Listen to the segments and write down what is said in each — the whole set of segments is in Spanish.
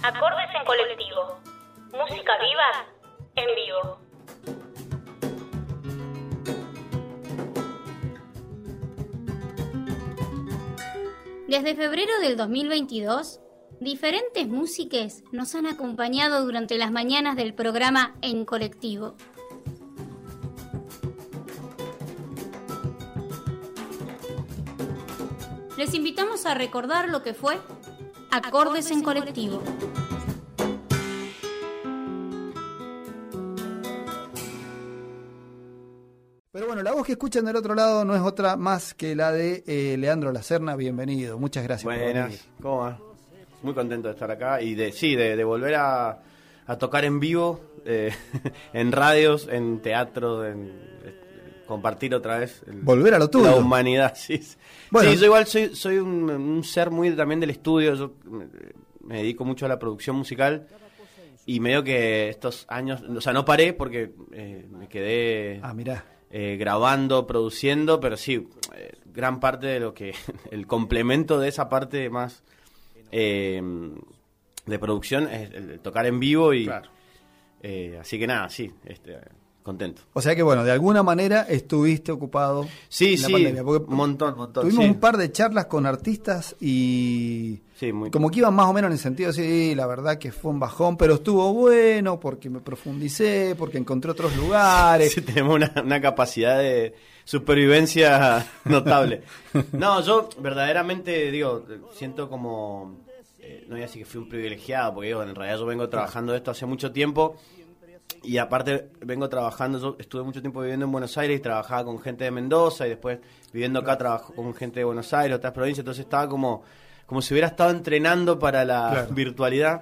Acordes en colectivo. Música viva en vivo. Desde febrero del 2022, diferentes músiques nos han acompañado durante las mañanas del programa En Colectivo. Les invitamos a recordar lo que fue Acordes en Colectivo. Pero bueno, la voz que escuchan del otro lado no es otra más que la de Leandro Lacerna. Bienvenido, muchas gracias. Buenas, ¿cómo va? Muy contento de estar acá y de volver a tocar en vivo, en radios, en teatro, compartir otra vez volver a lo tuyo. La humanidad, sí. Bueno, sí, yo igual soy un ser muy también del estudio. Yo me dedico mucho a la producción musical y medio que estos años, o sea, no paré porque me quedé grabando, produciendo, pero sí, gran parte de lo que el complemento de esa parte más de producción es el tocar en vivo y claro. Así que nada, sí, contento. O sea que bueno, de alguna manera estuviste ocupado en la pandemia, un montón. Tuvimos un par de charlas con artistas y como que iban más o menos en el sentido, sí, la verdad que fue un bajón, pero estuvo bueno porque me profundicé, porque encontré otros lugares. Sí, tenemos una capacidad de supervivencia notable. No, yo verdaderamente, siento como... no voy a decir que fui un privilegiado, porque en realidad yo vengo trabajando esto hace mucho tiempo. Y aparte vengo trabajando, yo estuve mucho tiempo viviendo en Buenos Aires y trabajaba con gente de Mendoza y después viviendo acá trabajo con gente de Buenos Aires, otras provincias, entonces estaba como si hubiera estado entrenando para la virtualidad.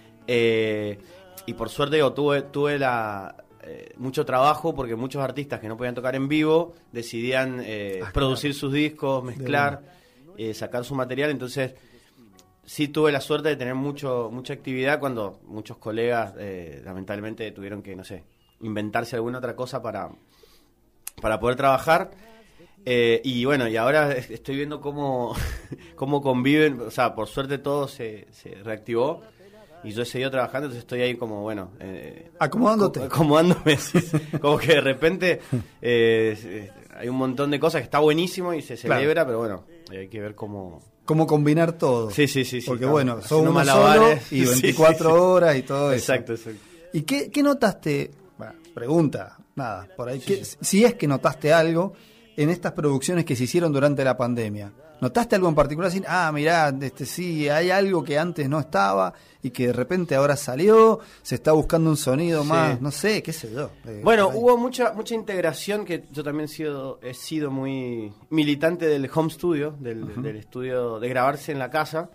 Y por suerte tuve mucho trabajo porque muchos artistas que no podían tocar en vivo decidían producir sus discos, mezclar, sacar su material, entonces... Sí tuve la suerte de tener mucha actividad cuando muchos colegas lamentablemente tuvieron que, inventarse alguna otra cosa para poder trabajar. Y bueno, y ahora estoy viendo cómo conviven, o sea, por suerte todo se reactivó y yo he seguido trabajando, entonces estoy ahí como, acomodándome, sí, como que de repente hay un montón de cosas que está buenísimo y se celebra, pero bueno, hay que ver cómo combinar todo. Sí. Porque bueno, son uno solo y 24 horas y todo eso. Exacto. ¿Y qué notaste? Bueno, pregunta, nada, por ahí. Si es que notaste algo en estas producciones que se hicieron durante la pandemia. ¿Notaste algo en particular? Así, mirá, sí, hay algo que antes no estaba y que de repente ahora salió, se está buscando un sonido más, no sé, qué sé yo. Bueno, hubo mucha integración, que yo también he sido muy militante del home studio, del estudio de grabarse en la casa,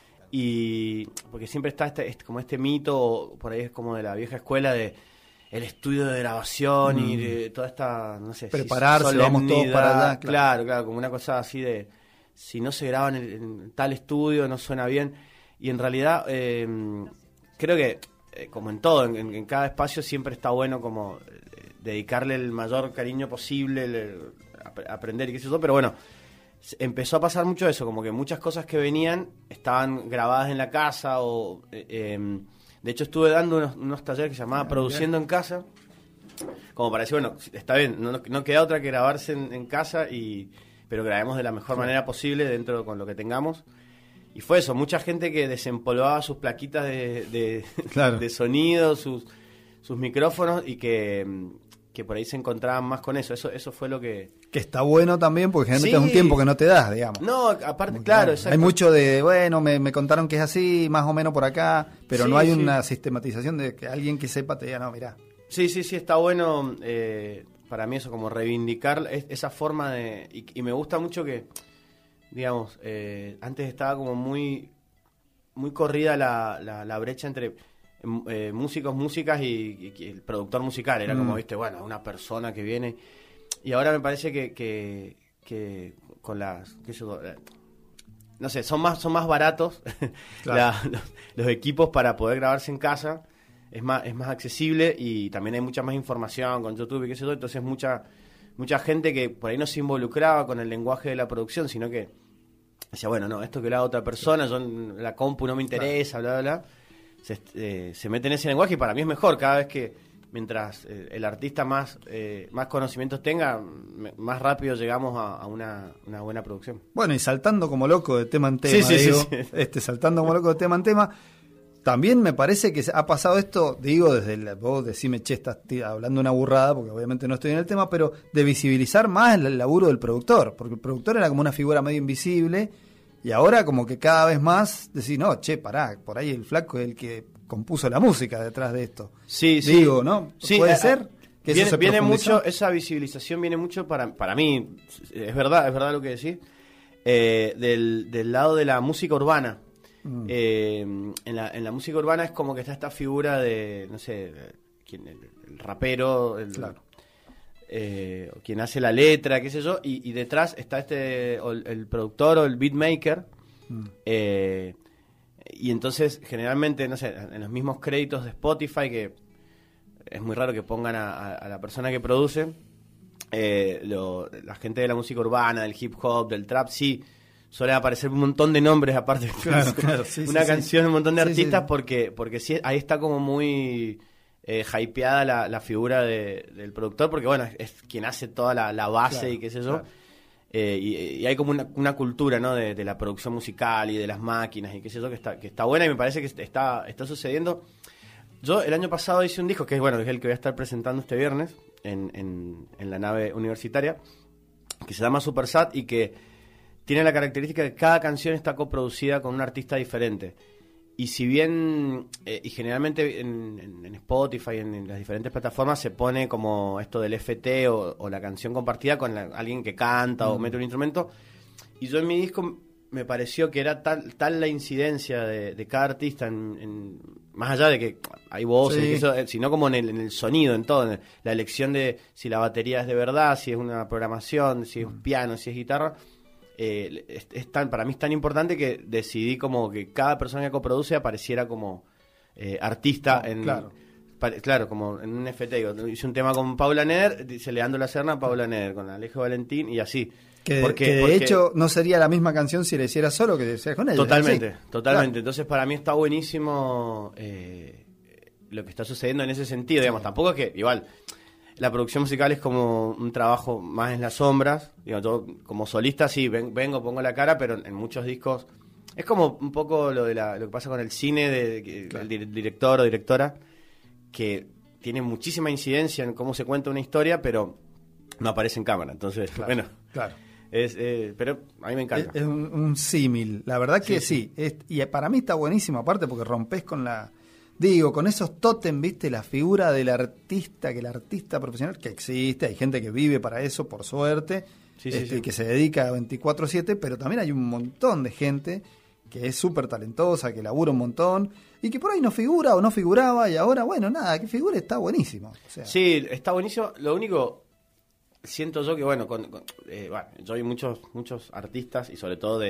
y porque siempre está como este mito, por ahí es como de la vieja escuela de el estudio de grabación y de toda esta, no sé, prepararse, vamos todos para allá. Claro, como una cosa así de si no se graba en tal estudio no suena bien, y en realidad creo que como en todo, en cada espacio siempre está bueno como dedicarle el mayor cariño posible, aprender y qué sé yo, pero bueno, empezó a pasar mucho eso, como que muchas cosas que venían estaban grabadas en la casa o de hecho estuve dando unos talleres que se llamaba Produciendo en Casa, como para decir, bueno, está bien, no queda otra que grabarse en casa, pero grabemos de la mejor manera posible dentro con lo que tengamos. Y fue eso, mucha gente que desempolvaba sus plaquitas de sonido, sus micrófonos, y que por ahí se encontraban más con eso. Eso fue lo que... Que está bueno también, porque generalmente es un tiempo que no te das, digamos. No, aparte, claro, exacto. Hay mucho de, me contaron que es así, más o menos por acá, pero no hay una sistematización de que alguien que sepa te diga, no, mirá. Sí, está bueno, para mí eso, como reivindicar esa forma de... Y me gusta mucho que, digamos, antes estaba como muy corrida la brecha entre músicos, músicas y el productor musical. Era como, una persona que viene... Y ahora me parece que con las... no sé, son más baratos los equipos para poder grabarse en casa. Es más accesible y también hay mucha más información con YouTube y qué sé yo. Entonces mucha gente que por ahí no se involucraba con el lenguaje de la producción, sino que decía, esto que lo haga otra persona, yo la compu no me interesa, bla, bla, bla. se mete en ese lenguaje, y para mí es mejor cada vez que, mientras el artista más conocimientos tenga, más rápido llegamos a una buena producción. Bueno, y saltando como loco de tema en tema, saltando como loco de tema en tema, también me parece que ha pasado esto, vos decime, estás hablando una burrada, porque obviamente no estoy en el tema, pero de visibilizar más el laburo del productor, porque el productor era como una figura medio invisible, y ahora como que cada vez más decís, no, pará, por ahí el flaco es el que compuso la música detrás de esto. Sí. ¿No? Sí, ¿Puede ser? Que viene mucho, esa visibilización viene mucho para mí, es verdad lo que decís, del lado de la música urbana. En la música urbana es como que está esta figura de, no sé, el rapero, claro. Quien hace la letra, qué sé yo, y detrás está el productor o el beatmaker, y entonces generalmente, no sé, en los mismos créditos de Spotify, que es muy raro que pongan a la persona que produce, la gente de la música urbana, del hip hop, del trap, sí suele aparecer un montón de nombres aparte de una canción, un montón de artistas, porque sí, ahí está como muy hypeada la figura del productor, porque bueno, es quien hace toda la base y qué sé yo. Y hay como una cultura, ¿no? de la producción musical y de las máquinas y qué sé yo, que está buena, y me parece que está sucediendo. Yo el año pasado hice un disco que es el que voy a estar presentando este viernes en la nave universitaria, que se llama Super Sat, y que tiene la característica de que cada canción está coproducida con un artista diferente. Y si bien, y generalmente en Spotify, en las diferentes plataformas, se pone como esto del FT o la canción compartida con alguien que canta o mete un instrumento. Y yo en mi disco me pareció que era tal la incidencia de cada artista, más allá de que hay voces, sino como en el sonido, en todo, en la elección de si la batería es de verdad, si es una programación, si es un piano, si es guitarra. Para mí es tan importante que decidí como que cada persona que coproduce apareciera como artista claro, como en un FT. Hice un tema con Paula Neder, dice Leandro La Serna, Paula Neder, con Alejo Valentín, y así. Porque de hecho no sería la misma canción si la hiciera solo que si la hiciera con ella. Totalmente. Claro. Entonces para mí está buenísimo lo que está sucediendo en ese sentido, digamos. Tampoco es que, igual, la producción musical es como un trabajo más en las sombras. Yo como solista sí, vengo, pongo la cara, pero en muchos discos es como un poco lo que pasa con el cine, el director o directora, que tiene muchísima incidencia en cómo se cuenta una historia, pero no aparece en cámara. Entonces, Claro. Pero a mí me encanta. Es un símil, la verdad que sí. Y para mí está buenísimo, aparte porque rompes con con esos tótem, ¿viste? La figura del artista, que el artista profesional, que existe, hay gente que vive para eso, por suerte, que se dedica 24/7, pero también hay un montón de gente que es súper talentosa, que labura un montón, y que por ahí no figura o no figuraba, y ahora, que figure, está buenísimo. Sí, está buenísimo. Lo único, siento yo que, yo hay muchos artistas, y sobre todo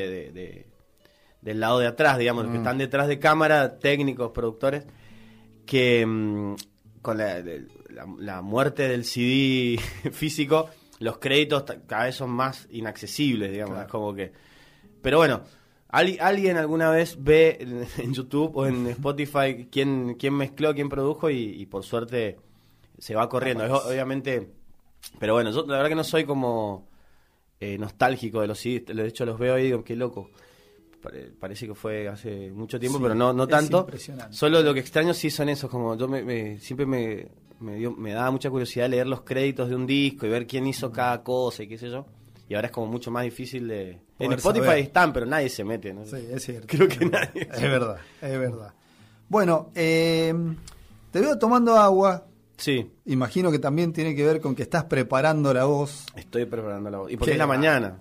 del lado de atrás, digamos, los que están detrás de cámara, técnicos, productores, que con la muerte del CD físico, los créditos cada vez son más inaccesibles, digamos. Claro. Es como que... Pero bueno, alguien alguna vez ve en YouTube o en Spotify quién mezcló, quién produjo, y por suerte se va corriendo. Obviamente... Pero bueno, yo la verdad que no soy como nostálgico de los CDs. De hecho, los veo y digo, qué loco. Parece que fue hace mucho tiempo, pero no tanto. Solo lo que extraño sí son esos, como yo siempre me daba mucha curiosidad leer los créditos de un disco y ver quién hizo cada cosa y qué sé yo. Y ahora es como mucho más difícil de... En Spotify saber. Están, pero nadie se mete, ¿no? Sí, es cierto. Creo que nadie. Es verdad. Bueno, te veo tomando agua. Sí. Imagino que también tiene que ver con que estás preparando la voz. Estoy preparando la voz. Y porque es la mañana.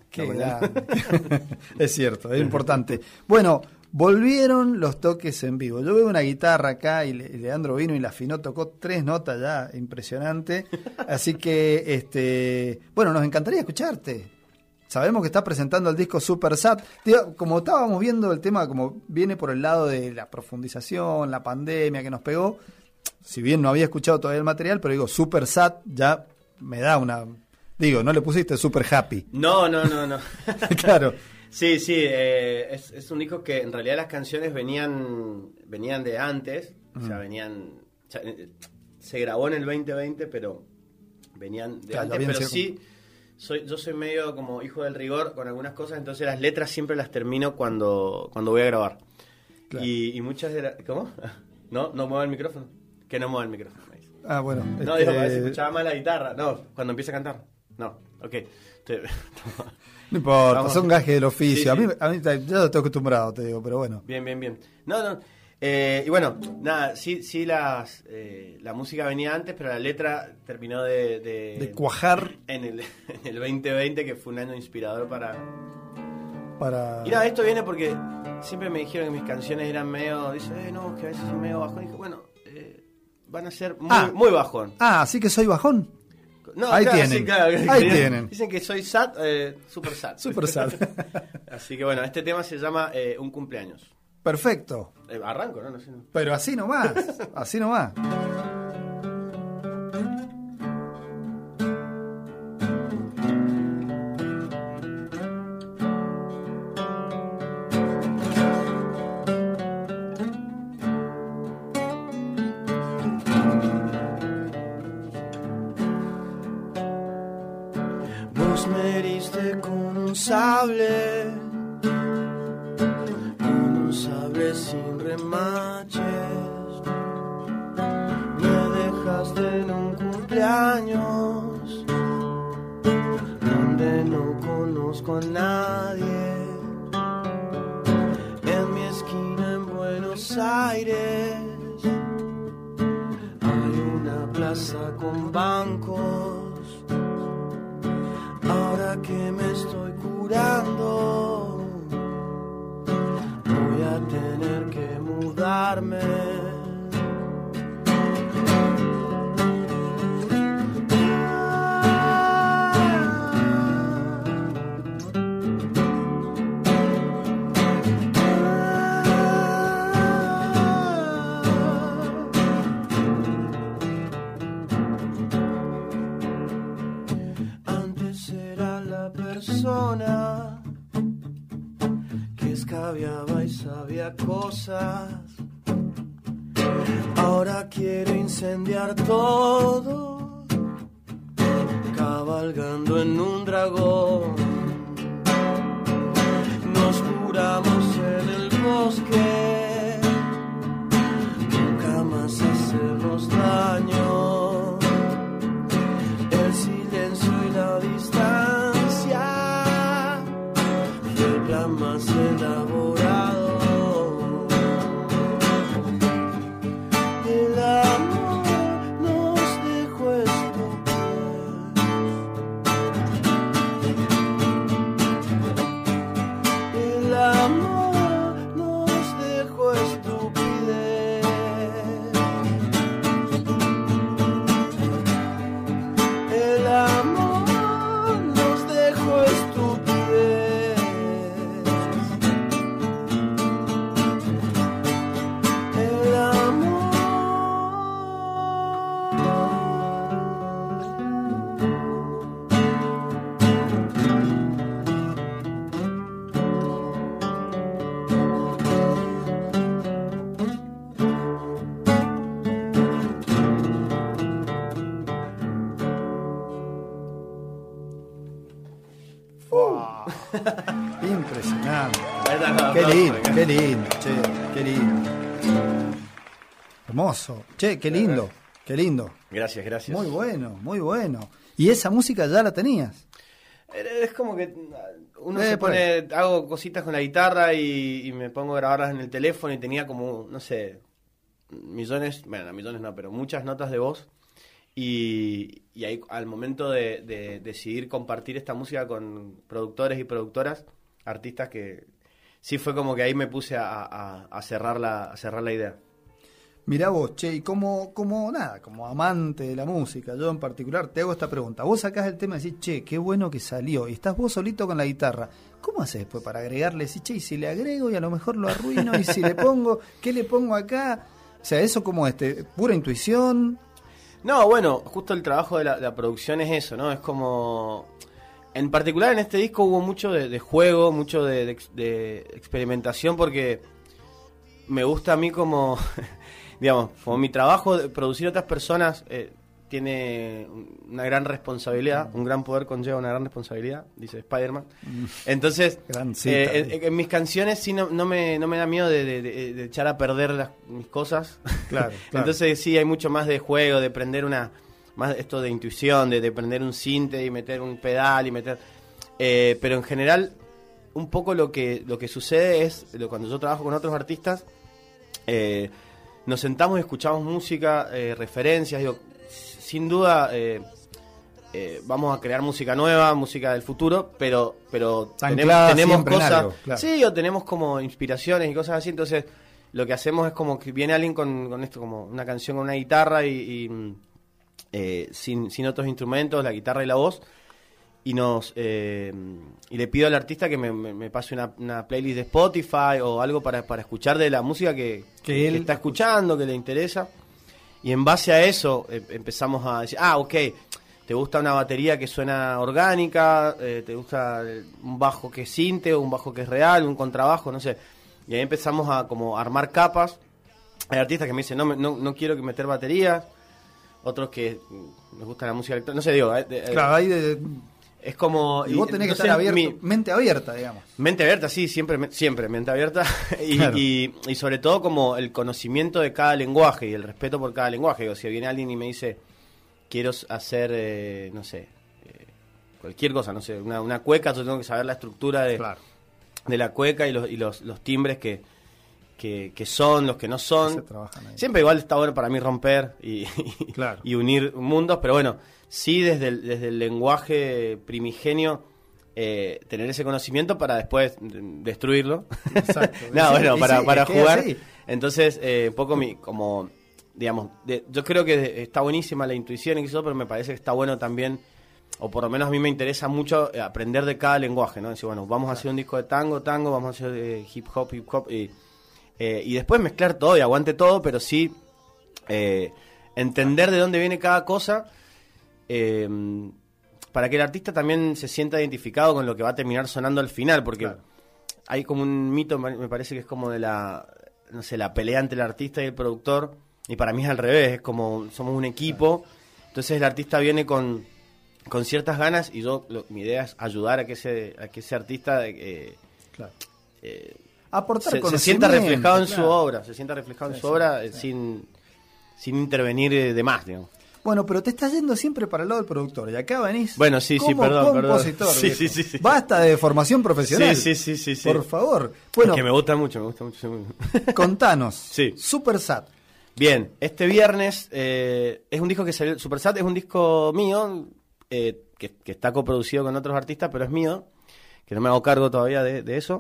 Es cierto, es importante. Bueno, volvieron los toques en vivo. Yo veo una guitarra acá y Leandro vino y la afinó, tocó 3 notas ya, impresionante. Así que, nos encantaría escucharte. Sabemos que estás presentando el disco Super Sat. Como estábamos viendo el tema, como viene por el lado de la profundización, la pandemia que nos pegó. Si bien no había escuchado todavía el material, pero digo, Super Sat ya me da una... no le pusiste Super Happy. No. Claro. Sí, es un disco que en realidad las canciones venían de antes, o sea, se grabó en el 2020, pero venían de antes, pero sí, yo soy medio como hijo del rigor con algunas cosas, entonces las letras siempre las termino cuando voy a grabar. Claro. Y muchas de las... ¿Cómo? No mueva el micrófono. Que no mueva el micrófono. Ah, bueno. No, digo, para ver si escuchaba mal la guitarra. No, cuando empieza a cantar. No, ok. No importa, son gajes del oficio. Sí. A mí ya lo estoy acostumbrado, te digo, pero bueno. Bien. No. Y bueno, nada, sí la música venía antes, pero la letra terminó de cuajar en el 2020, que fue un año inspirador para... Y nada, esto viene porque siempre me dijeron que mis canciones eran medio... Dice, no, que a veces son medio bajón. Y dije, bueno, van a ser muy bajón. Así que soy bajón. No, ahí claro, tienen. Sí, claro, ahí tienen. Dicen que soy sad, super sad. Super sad. Así que bueno, este tema se llama Un cumpleaños. Perfecto. Arranco, ¿no? No sé, no. Pero así nomás. Así nomás. Vos me heriste con un sable, sin remaches, me dejaste en un cumpleaños donde no conozco a nadie, en mi esquina en Buenos Aires hay una plaza con bancos, ahora que me estoy curando voy a tener que mudarme. Antes era la persona que escabiaba y sabía cosas, ahora quiero incendiar todo, cabalgando en un dragón. Nos curamos en el bosque, nunca más hacernos daño, el silencio y la distancia fue el plan más elaborado. El amor nos dejó estúpidos. El amor nos dejó estupidez. El amor nos dejó estupidez. El amor. Wow. Impresionante. Qué lindo, che, qué lindo. Hermoso. Che, qué lindo. Gracias. Muy bueno. ¿Y esa música ya la tenías? Es como que uno se pone, hago cositas con la guitarra y me pongo a grabarlas en el teléfono y tenía como, no sé, millones no, pero muchas notas de voz. Y ahí al momento de decidir compartir esta música con productores y productoras, artistas, que sí fue como que ahí me puse a cerrar la idea. Mirá vos, che, y como amante de la música, yo en particular te hago esta pregunta. Vos sacás el tema y decís, che, qué bueno que salió, y estás vos solito con la guitarra. ¿Cómo haces después para agregarle? Decís, che, y si le agrego y a lo mejor lo arruino, y si le pongo, ¿qué le pongo acá? O sea, eso como pura intuición. No, bueno, justo el trabajo de la producción es eso, ¿no? Es como En particular en este disco hubo mucho de juego, mucho de experimentación, porque me gusta a mí como, digamos, como mi trabajo de producir a otras personas tiene una gran responsabilidad, un gran poder conlleva una gran responsabilidad, dice Spider-Man. Entonces, en mis canciones sí no me da miedo de echar a perder mis cosas. Claro. Entonces sí, hay mucho más de juego, de prender más esto de intuición, de prender un sinte y meter un pedal y meter... pero en general, un poco lo que sucede es, cuando yo trabajo con otros artistas, nos sentamos y escuchamos música, referencias, digo, sin duda vamos a crear música nueva, música del futuro, pero tenemos cosas, algo, claro. Sí, o tenemos como inspiraciones y cosas así. Entonces lo que hacemos es como que viene alguien con esto, como una canción con una guitarra y sin otros instrumentos, la guitarra y la voz, y y le pido al artista que me pase una playlist de Spotify o algo para escuchar de la música que él está escuchando, que le interesa. Y en base a eso empezamos a decir, ok, te gusta una batería que suena orgánica, te gusta un bajo que es sinte, o un bajo que es real, un contrabajo, no sé. Y ahí empezamos a como armar capas. Hay artistas que me dicen, no quiero meter baterías, otros que les gusta la música electrónica, no sé, digo... claro, hay es como... Y vos tenés que estar abierto, mente abierta, digamos. Mente abierta, sí, siempre mente abierta. Claro. y sobre todo como el conocimiento de cada lenguaje y el respeto por cada lenguaje. Digo, si viene alguien y me dice, quiero hacer, no sé, cualquier cosa, no sé, una cueca, yo tengo que saber la estructura de la cueca y los timbres que son, los que no son. Siempre igual está bueno para mí romper y unir mundos, pero bueno, sí desde el lenguaje primigenio tener ese conocimiento para después destruirlo. Exacto. Para jugar. Así. Entonces, un poco como, digamos, yo creo que está buenísima la intuición y eso, pero me parece que está bueno también, o por lo menos a mí me interesa mucho aprender de cada lenguaje, ¿no? Decir, bueno, vamos a hacer un disco de tango, vamos a hacer hip hop, y después mezclar todo y aguante todo, pero sí entender de dónde viene cada cosa, para que el artista también se sienta identificado con lo que va a terminar sonando al final, porque hay como un mito, me parece que es como de la pelea entre el artista y el productor, y para mí es al revés, es como somos un equipo, entonces el artista viene con ciertas ganas y mi idea es ayudar a que ese artista aportar se sienta reflejado en su obra, sin intervenir de más, digamos. Bueno, pero te estás yendo siempre para el lado del productor y acá venís. Bueno, sí, perdón. Compositor, sí. Basta de formación profesional. Sí. Por favor. Bueno, que me gusta mucho. Contanos. Sí. Super Sad. Bien, este viernes es un disco que salió. Super Sad es un disco mío que está coproducido con otros artistas, pero es mío, que no me hago cargo todavía de eso.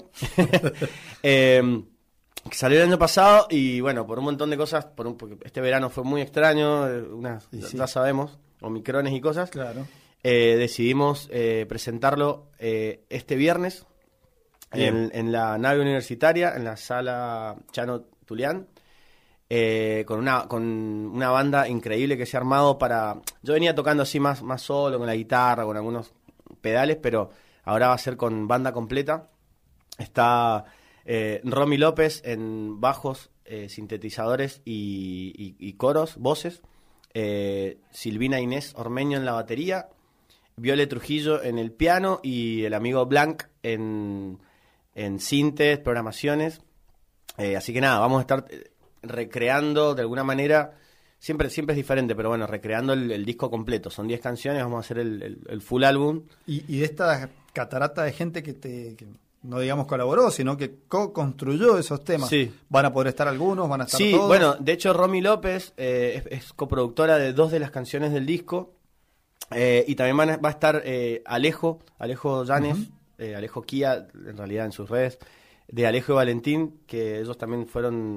Que salió el año pasado y bueno, por un montón de cosas, porque este verano fue muy extraño, ya sabemos, omicrones y cosas. Claro. Decidimos presentarlo este viernes en la nave universitaria, en la sala Chano Tulián, con una banda increíble que se ha armado para... Yo venía tocando así más solo, con la guitarra, con algunos pedales, pero ahora va a ser con banda completa. Está... Romy López en bajos, sintetizadores y coros, voces, Silvina Inés Ormeño en la batería, Viole Trujillo en el piano y el amigo Blanc en sintes, programaciones, así que nada, vamos a estar recreando de alguna manera, siempre es diferente, pero bueno, recreando el disco completo, son 10 canciones, vamos a hacer el full álbum. Y de esta catarata de gente que no digamos colaboró, sino que co-construyó esos temas. Sí. ¿Van a poder estar algunos? ¿Van a estar todos? Sí, bueno, de hecho Romy López es coproductora de 2 de las canciones del disco, y también va a estar Alejo Llanes, Alejo Kia, en realidad en sus redes, de Alejo y Valentín, que ellos también fueron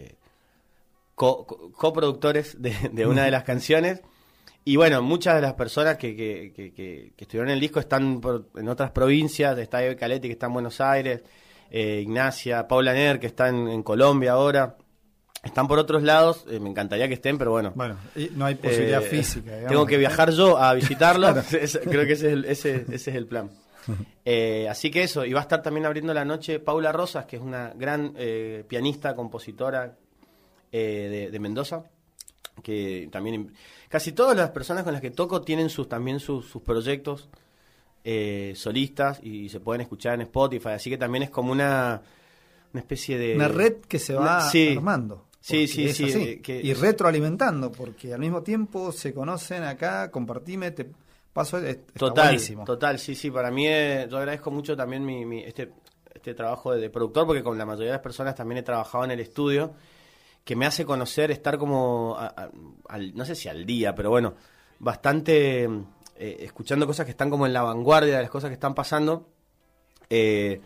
coproductores de una de las canciones. Y bueno, muchas de las personas que estuvieron en el disco están en otras provincias. Está Eve Caletti, que está en Buenos Aires, Ignacia, Paula Ner, que está en Colombia ahora, están por otros lados, me encantaría que estén, pero bueno. Bueno, y no hay posibilidad física. Digamos. Tengo que viajar yo a visitarlo, creo que ese es el plan. Así que eso, y va a estar también abriendo la noche Paula Rosas, que es una gran pianista, compositora de Mendoza, que también casi todas las personas con las que toco tienen también sus proyectos solistas y se pueden escuchar en Spotify, así que también es como una especie de... Una red que se va armando. Sí. Y retroalimentando, porque al mismo tiempo se conocen acá, compartime, te paso, está buenísimo. Total, sí, para mí yo agradezco mucho también este trabajo de productor, porque con la mayoría de las personas también he trabajado en el estudio, que me hace conocer, estar como, no sé si al día, pero bueno, bastante escuchando cosas que están como en la vanguardia de las cosas que están pasando, que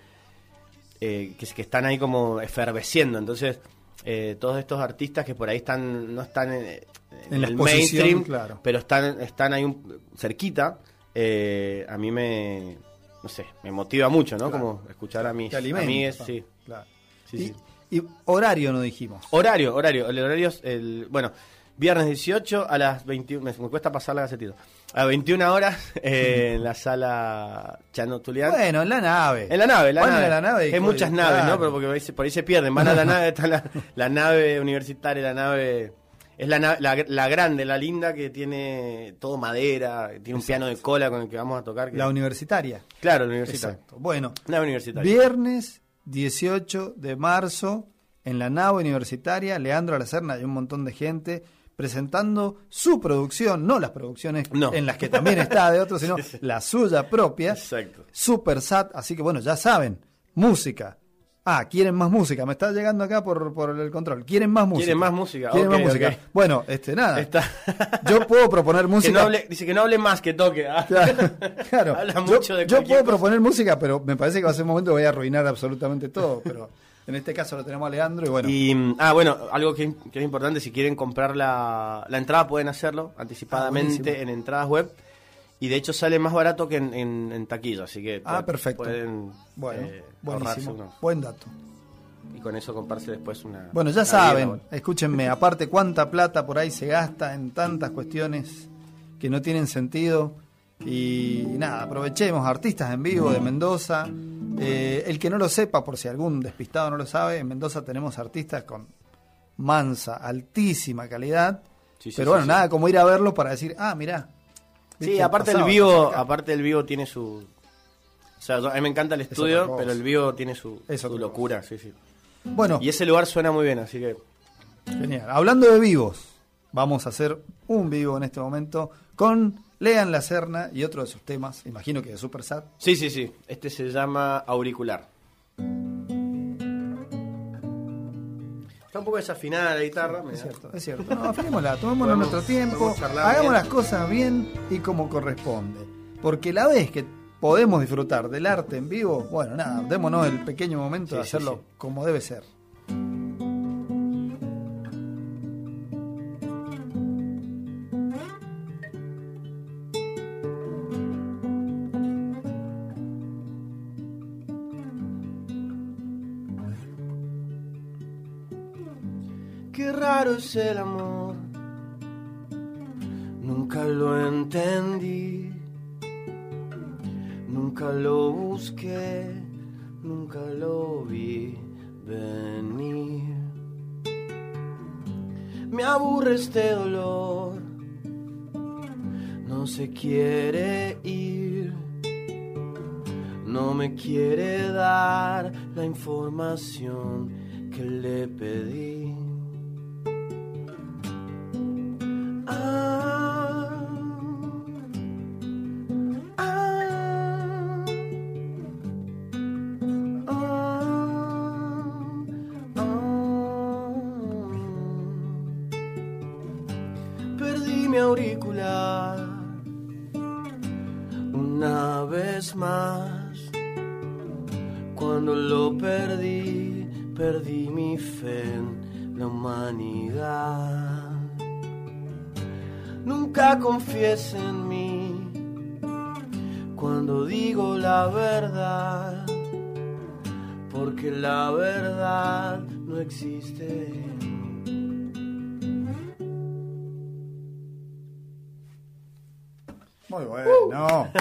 están ahí como efervesciendo. Entonces, todos estos artistas que por ahí no están en el mainstream, claro, pero están ahí cerquita, a mí me motiva mucho, ¿no? Claro. Como escuchar a mis amigues, sí. Claro. Sí. Y horario no dijimos. Horario, el horario es bueno, viernes 18 a las 21, me cuesta pasar la gacetita. A 21 horas en la sala Chano Tulián. Bueno, en la nave. En la nave. La nave hay muchas naves, ¿no? Pero porque por ahí se pierden. Van a la nave, está la nave universitaria, la nave... Es la grande, la linda, que tiene todo madera, tiene un piano de cola con el que vamos a tocar. La universitaria. Claro, la universitaria. Exacto. Bueno, nave universitaria. Viernes 18 de marzo, en la nave universitaria, Leandro Lacerna y un montón de gente presentando su producción, no las producciones en las que también está de otros, sino la suya propia. Exacto. Super Sat, así que bueno, ya saben, música. Quieren más música, me está llegando acá por el control. ¿Quieren más música? ¿Quieren más música? ¿Quieren más música? Okay. Bueno, nada. Yo puedo proponer música. Dice que no hable más, que toque. Claro. Habla mucho de yo puedo proponer música, pero me parece que va a ser un momento que voy a arruinar absolutamente todo. Pero en este caso lo tenemos a Leandro y bueno. Bueno, algo que es importante, si quieren comprar la entrada pueden hacerlo anticipadamente en entradas web. Y de hecho sale más barato que en taquilla, así que perfecto. Pueden buenísimo. Buen dato. Y con eso comprarse después una... Bueno, ya saben, escúchenme, aparte cuánta plata por ahí se gasta en tantas cuestiones que no tienen sentido. Y nada, aprovechemos, artistas en vivo de Mendoza. El que no lo sepa, por si algún despistado no lo sabe, en Mendoza tenemos artistas con altísima calidad. Pero bueno, nada como ir a verlos para decir, mirá. Sí, aparte el vivo tiene su... O sea, a mí me encanta el estudio, pero el vivo tiene su locura, sí. Bueno. Y ese lugar suena muy bien, así que... Genial. Hablando de vivos, vamos a hacer un vivo en este momento con Lean Lacerna y otro de sus temas, imagino que de Super Sat. Sí. Este se llama Auricular. Está un poco desafinada la guitarra. Es cierto. No, afinémosla, tomémonos nuestro tiempo, hagamos las cosas bien y como corresponde. Porque la vez que podemos disfrutar del arte en vivo, bueno, nada, démonos el pequeño momento de hacerlo como debe ser. Qué raro es el amor, nunca lo entendí, nunca lo busqué, nunca lo vi venir. Me aburre este dolor, no se quiere ir, no me quiere dar la información que le pedí. Perdí mi auricular una vez más. Cuando lo perdí, perdí mi fe en la humanidad. Nunca confíes en mí cuando digo la verdad, porque la verdad no existe. Muy bueno.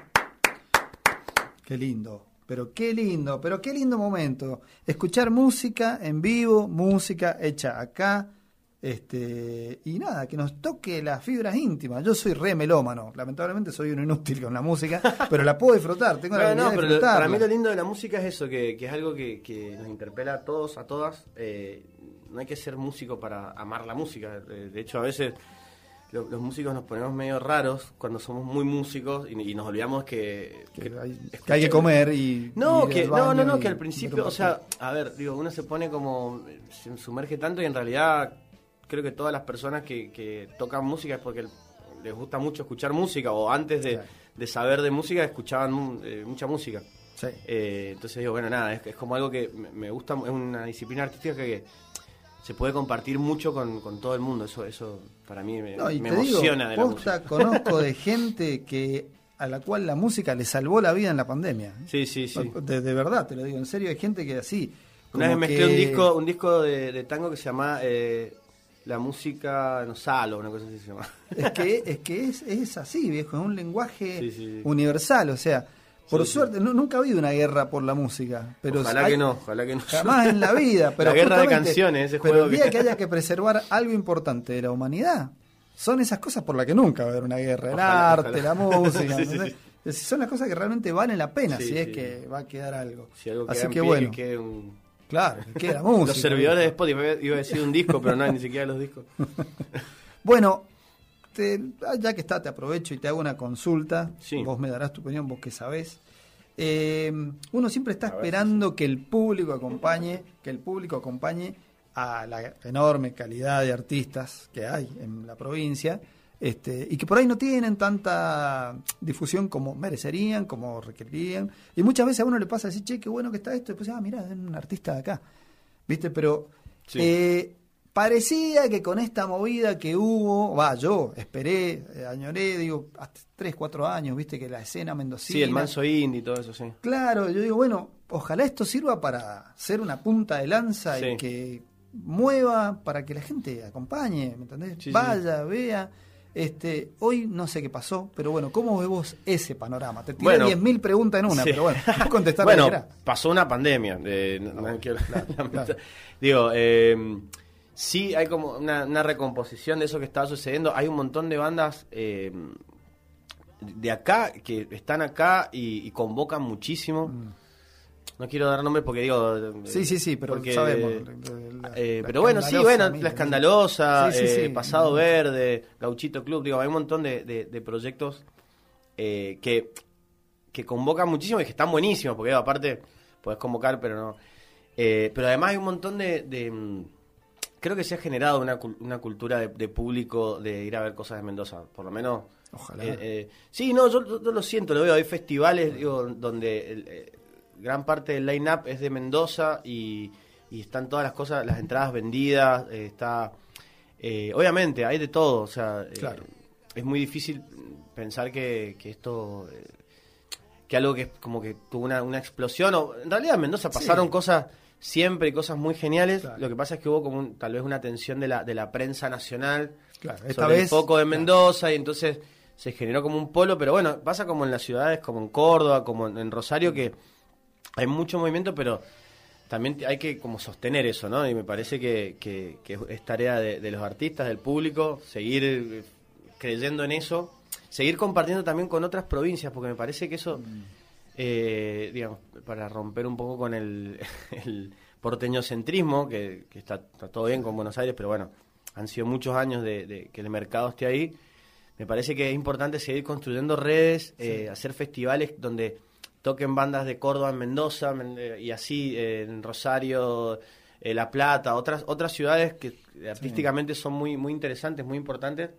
Qué lindo. Pero qué lindo momento. Escuchar música en vivo, música hecha acá. Y nada, que nos toque las fibras íntimas. Yo soy re melómano, lamentablemente soy un inútil con la música, pero la puedo disfrutar, tengo la habilidad de disfrutarla. Para mí lo lindo de la música es eso, que es algo que nos interpela a todos, a todas. No hay que ser músico para amar la música. De hecho, a veces los músicos nos ponemos medio raros cuando somos muy músicos y nos olvidamos que hay que comer y que al principio, o sea, a ver, digo, uno se pone como, se sumerge tanto y en realidad creo que todas las personas que tocan música es porque les gusta mucho escuchar música, o antes de saber de música escuchaban mucha música. Sí. Entonces digo, bueno, nada, es como algo que me gusta, es una disciplina artística que se puede compartir mucho con todo el mundo. Eso para mí me emociona. Digo, posta, conozco de gente a la cual la música le salvó la vida en la pandemia. Sí. De verdad, te lo digo en serio, hay gente que así. Una vez mezclé un disco de tango que se llama La música no salo, una cosa así se llama. Es que es así, viejo, es un lenguaje universal, o sea, por suerte, nunca ha habido una guerra por la música. Pero ojalá que no. Jamás en la vida. Pero la guerra de canciones, ese pero juego el día que haya que preservar algo importante de la humanidad, son esas cosas por las que nunca va a haber una guerra. El arte, la música. Sí. Son las cosas que realmente valen la pena, si es que va a quedar algo. Si algo así que bueno. Claro, que queda música. Los servidores de Spotify, iba a decir un disco, pero no hay ni siquiera los discos. Bueno, ya que te aprovecho y te hago una consulta. Sí. Vos me darás tu opinión, vos que sabés. Uno siempre está esperando que el público acompañe a la enorme calidad de artistas que hay en la provincia, y que por ahí no tienen tanta difusión como merecerían, como requerirían, y muchas veces a uno le pasa decir, che, qué bueno que está esto, y después, mirá, es un artista de acá, ¿viste? Pero parecía que con esta movida que hubo, yo esperé, añoré, digo, hasta 3, 4 años, ¿viste? Que la escena mendocina. Sí, el manso indie y todo eso, sí. Claro, yo digo, bueno, ojalá esto sirva para ser una punta de lanza y que mueva, para que la gente acompañe, ¿me entendés? Sí, vaya, vea. Hoy no sé qué pasó, pero bueno, ¿cómo ves vos ese panorama? Te tiré 10.000 preguntas en una, pero bueno, contestar bueno, pasó una pandemia. Claro. Digo, sí hay como una recomposición de eso que estaba sucediendo. Hay un montón de bandas de acá que están acá y convocan muchísimo. No quiero dar nombres porque digo... Sí, pero porque, sabemos. Pero bueno, La Escandalosa, Pasado Verde, Gauchito Club, digo, hay un montón de proyectos que convocan muchísimo y que están buenísimos, porque aparte podés convocar, pero no... pero además hay un montón creo que se ha generado una cultura de público de ir a ver cosas de Mendoza, por lo menos... Ojalá. Sí, no, yo lo siento, lo veo, hay festivales, digo, donde... gran parte del line-up es de Mendoza y están todas las cosas, las entradas vendidas, obviamente hay de todo, o sea, claro. Es muy difícil pensar que esto, que algo que como que tuvo una explosión, o en realidad en Mendoza pasaron cosas siempre, cosas muy geniales, claro. Lo que pasa es que hubo como tal vez una atención de la prensa nacional, claro, sobre el foco de Mendoza, y entonces se generó como un polo, pero bueno, pasa como en las ciudades, como en Córdoba, como en Rosario, que hay mucho movimiento, pero también hay que como sostener eso, ¿no? Y me parece que es tarea de los artistas, del público, seguir creyendo en eso, seguir compartiendo también con otras provincias, porque me parece que eso, digamos, para romper un poco con el porteñocentrismo, que está todo bien con Buenos Aires, pero bueno, han sido muchos años de que el mercado esté ahí. Me parece que es importante seguir construyendo redes, hacer festivales donde toquen bandas de Córdoba en Mendoza y así en Rosario, La Plata, otras ciudades que artísticamente son muy muy interesantes, muy importantes.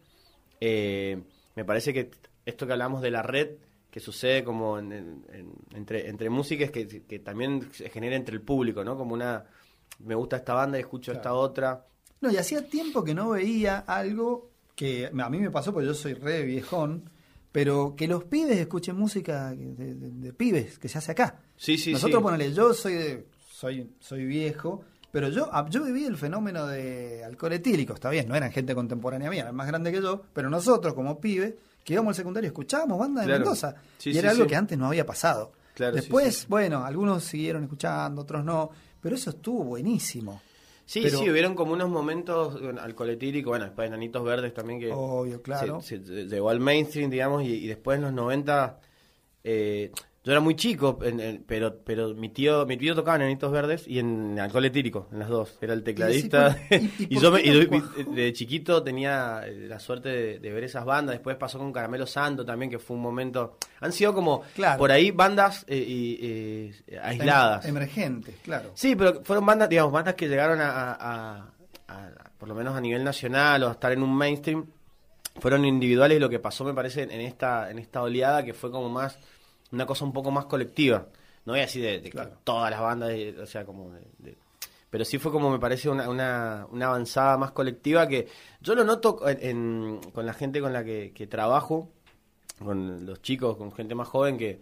Me parece que esto que hablamos de la red que sucede como entre músicas que también se genera entre el público, ¿no? Como me gusta esta banda y escucho esta otra. No, y hacía tiempo que no veía algo que a mí me pasó porque yo soy re viejón, pero que los pibes escuchen música de pibes que se hace acá. Sí. Nosotros, ponele, yo soy viejo, pero yo viví el fenómeno de alcohol etílico, está bien, no eran gente contemporánea mía, eran más grande que yo, pero nosotros como pibes, que íbamos al secundario escuchábamos banda de Claro. Mendoza. Sí, y sí, era algo sí. que antes no había pasado. Claro, Después, sí. bueno, algunos siguieron escuchando, otros no. Pero eso estuvo buenísimo. Sí, Pero- sí, hubieron como unos momentos, bueno, Alcohol Etílico, bueno, después Enanitos Verdes también que Obvio, claro. se llegó al mainstream, digamos, y después en los 90, yo era muy chico, pero mi tío tocaba en Enanitos Verdes y en Alcohol Etílico, en las dos, era el tecladista. ¿Y Y por qué no yo cuajó? de chiquito tenía la suerte de ver esas bandas, después pasó con Caramelo Santo también, que fue un momento... Han sido como, Claro. por ahí, bandas aisladas. Emergentes, claro. Sí, pero fueron bandas, digamos, bandas que llegaron por lo menos a nivel nacional o a estar en un mainstream, fueron individuales y lo que pasó me parece en esta oleada que fue como más, una cosa un poco más colectiva. No voy a decir de Claro. que todas las bandas, o sea, como pero sí fue como me parece una avanzada más colectiva que yo lo noto con la gente con la que trabajo, con los chicos, con gente más joven que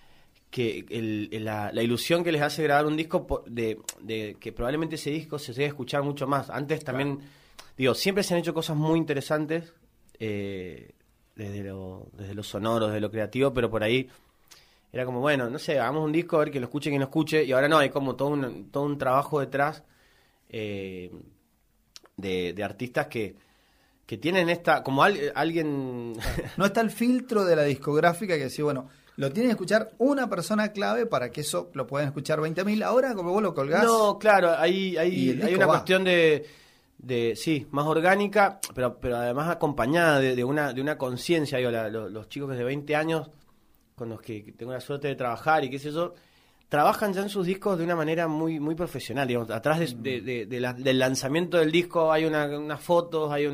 la ilusión que les hace grabar un disco de que probablemente ese disco se llegue a escuchar mucho más. Antes también, digo, siempre se han hecho cosas muy interesantes desde lo sonoro, desde lo creativo, pero por ahí era como, bueno, no sé, hagamos un disco, a ver que lo escuche, quien lo escuche, y ahora no, hay como todo un trabajo detrás de artistas que tienen como alguien... No está el filtro de la discográfica que decía, bueno, lo tiene que escuchar una persona clave para que eso lo puedan escuchar 20.000. Ahora, como vos lo colgás... No, claro, Y el hay disco una va. cuestión sí, más orgánica, pero además acompañada de una conciencia. Digo, los chicos que de 20 años, con los que tengo la suerte de trabajar y qué sé yo, trabajan ya en sus discos de una manera muy muy profesional. Digamos, atrás del lanzamiento del disco hay unas fotos, hay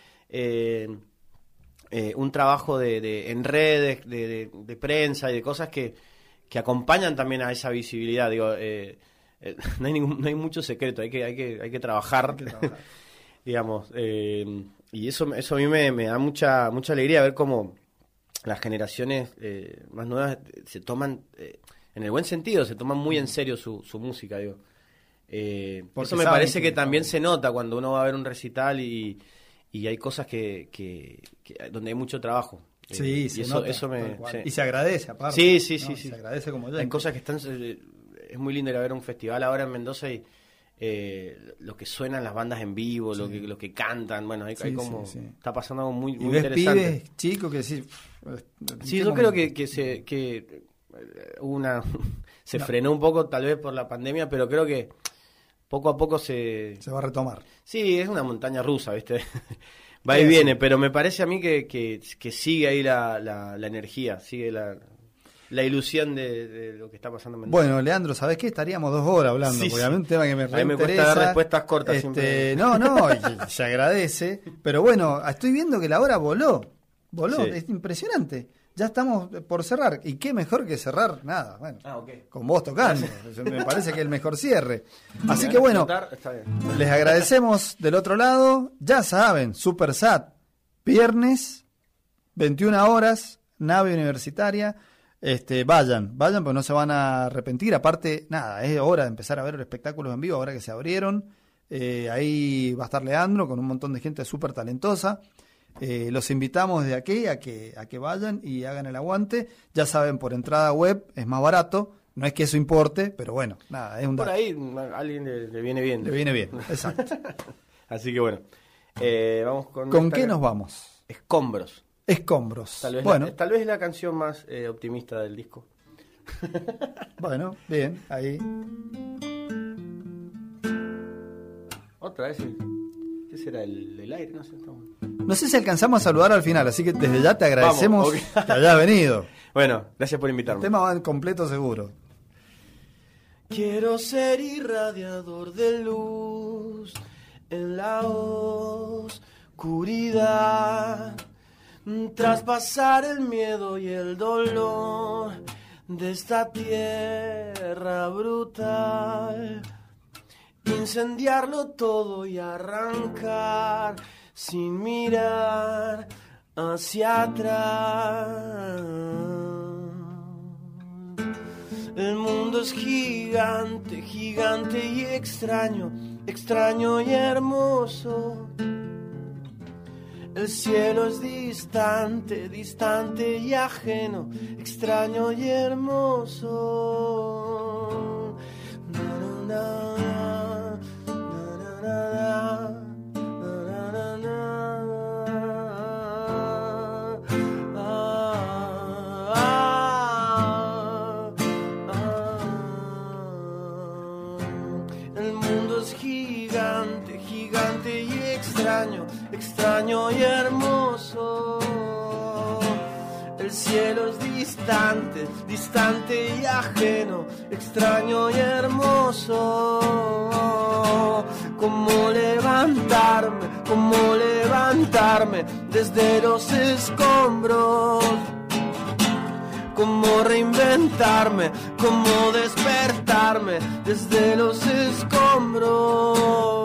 un trabajo en redes, de prensa y de cosas que acompañan también a esa visibilidad. Digo, no hay mucho secreto, hay que trabajar, digamos, y eso a mí me da mucha alegría ver cómo las generaciones más nuevas se toman, en el buen sentido, se toman muy en serio su música, digo. Porque Eso me saben parece que- que también se nota cuando uno va a ver un recital y hay cosas que donde hay mucho trabajo. Sí, y se eso, nota, eso me... tal cual. sí. Y se agradece, aparte. Sí. ¿no? Se agradece como yo. Hay cosas que están... es muy lindo ir a ver un festival ahora en Mendoza y lo que suenan las bandas en vivo, lo que cantan, bueno, hay Sí, como... sí. Está pasando algo muy, Y muy ves interesante. pibes chicos que sí. Sí, yo creo que hubo se frenó un poco tal vez por la pandemia, pero creo que poco a poco se va a retomar. Sí, es una montaña rusa, ¿viste? Va Sí, y viene, sí. pero me parece a mí que sigue ahí la energía, sigue la ilusión de lo que está pasando en Mendoza. Bueno, Leandro, ¿sabés qué? Estaríamos 2 horas hablando, Sí, porque sí. a mí es un tema que me A mí me cuesta reinteresa. dar respuestas cortas siempre. No, y se agradece. Pero bueno, estoy viendo que la hora voló. Sí. Es impresionante. Ya estamos por cerrar. ¿Y qué mejor que cerrar? Nada, bueno. Ok. Con vos tocando. Me parece que es el mejor cierre. Así que bueno, Está bien. les agradecemos del otro lado. Ya saben, Super Sat, viernes, 21 horas, nave universitaria. Vayan, porque no se van a arrepentir. Aparte, nada, es hora de empezar a ver espectáculos en vivo ahora que se abrieron. Ahí va a estar Leandro con un montón de gente súper talentosa. Los invitamos desde aquí a que vayan y hagan el aguante. Ya saben, por entrada web es más barato. No es que eso importe, pero bueno, nada, es un Por dato. ahí a alguien le viene bien. Le viene bien, exacto. Así que bueno. Vamos con... ¿Con esta qué nos vamos? Escombros. Escombros. Tal vez, Bueno, tal vez la canción más optimista del disco. bueno, bien, ahí. Otra vez. ¿Qué será? ¿El aire? No sé. Estamos... No sé si alcanzamos a saludar al final, así que desde ya te agradecemos Vamos, ok. que hayas venido. Bueno, gracias por El invitarme. tema va en completo seguro. Quiero ser irradiador de luz en la oscuridad, traspasar el miedo y el dolor de esta tierra brutal, incendiarlo todo y arrancar sin mirar hacia atrás. El mundo es gigante, gigante y extraño, extraño y hermoso. El cielo es distante, distante y ajeno, extraño y hermoso. El mundo es gigante, gigante y extraño, extraño y hermoso. El cielo es distante, distante y ajeno, extraño y hermoso. Cómo levantarme desde los escombros. Cómo reinventarme, cómo despertarme desde los escombros.